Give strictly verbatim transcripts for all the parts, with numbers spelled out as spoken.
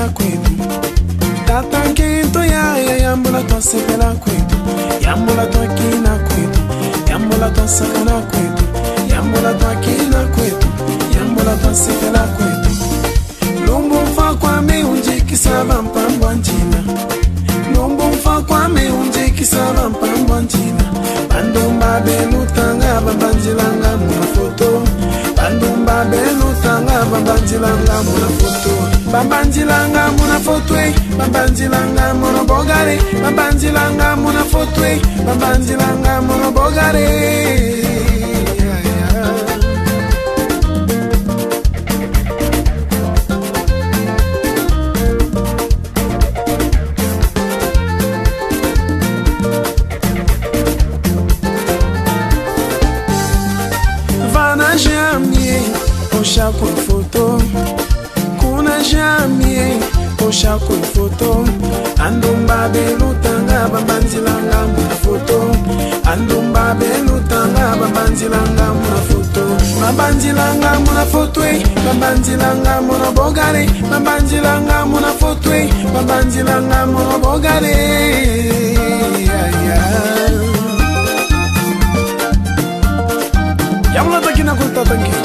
sepela kwetu. Tatankinto ya ya yambula to sepela kwetu. Yambula to kina kwetu. Yambula to sakana kwetu. Yambula to kina kwetu. Yambula to sepela kwetu. Lumbu mfa kwa me unji kisaba mpambo anjina. Lumbu mfa kwa me unji kisaba mpambo anjina. Bandumba belu tanga babanjilanga muna foto. Bandumba belu tanga babanjilanga muna foto. Babanjilanga muna foto. Babanjilanga muna bogare. Babanjilanga muna foto. Babanjilanga muna bogare. Poxa com foto, kuna jamie. Poxa com foto, andumba belu tanga babanjilanga muna foto. Andumba belu tanga babanjilanga muna foto. Babanjilanga muna foto, babanjilanga muna bogare. Babanjilanga muna foto, babanjilanga muna bogare. Yamla takina kulta tangi.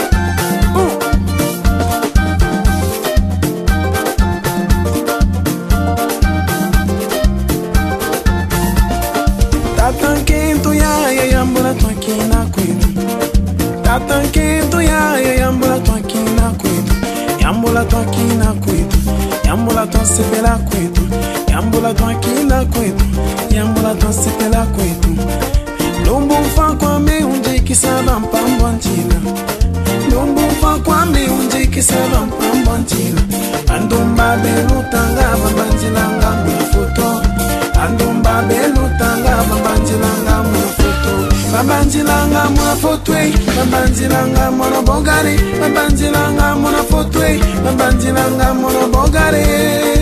Tatankinto ya ya yambula to kina kwetu. Tatankinto ya ya yambula to kina kwetu. Yambula to kina kwetu. Yambula to sepela kwetu. Yambula to kina kwetu. Yambula to sepela kwetu. Lumbu mfa kwa me unji kisaba mpambo anjina. Lumbu mfa kwa me unji kisaba mpambo anjina. Andumba belu tanga babanjilanga muna foto. Andumba belu tanga babanjilanga muna foto. Babanjilanga muna foto. Babanjilanga muna bogare. Babanjilanga muna foto. Babanjilanga muna bogare.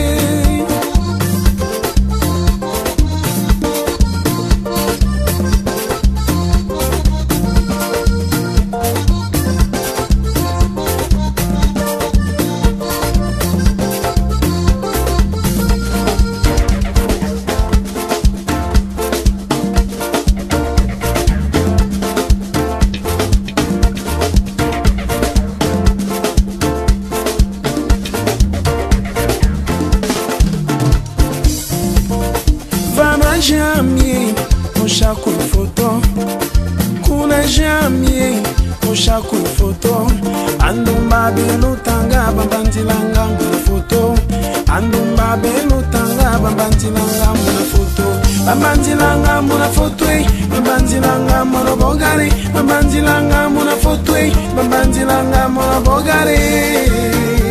Jamie, poxa com foto. Kuna jamie, poxa com foto. Andumba belu tanga babanjilanga muna foto. Andumba belu tanga babanjilanga muna foto. Babanjilanga muna foto. Babanjilanga muna bogare. Babanjilanga muna foto. Babanjilanga muna bogare.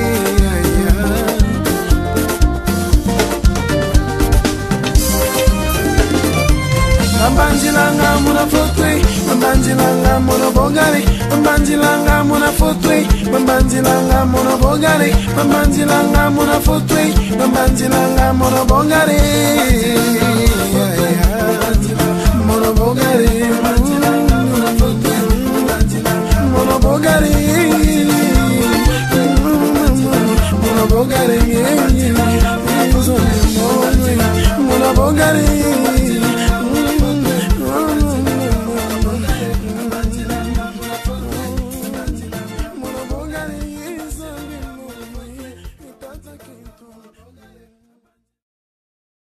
Babanjilanga muna foto, babanjilanga muna bogare. Babanjilanga muna foto, babanjilanga muna bogare. Babanjilanga muna foto, babanjilanga muna bogare.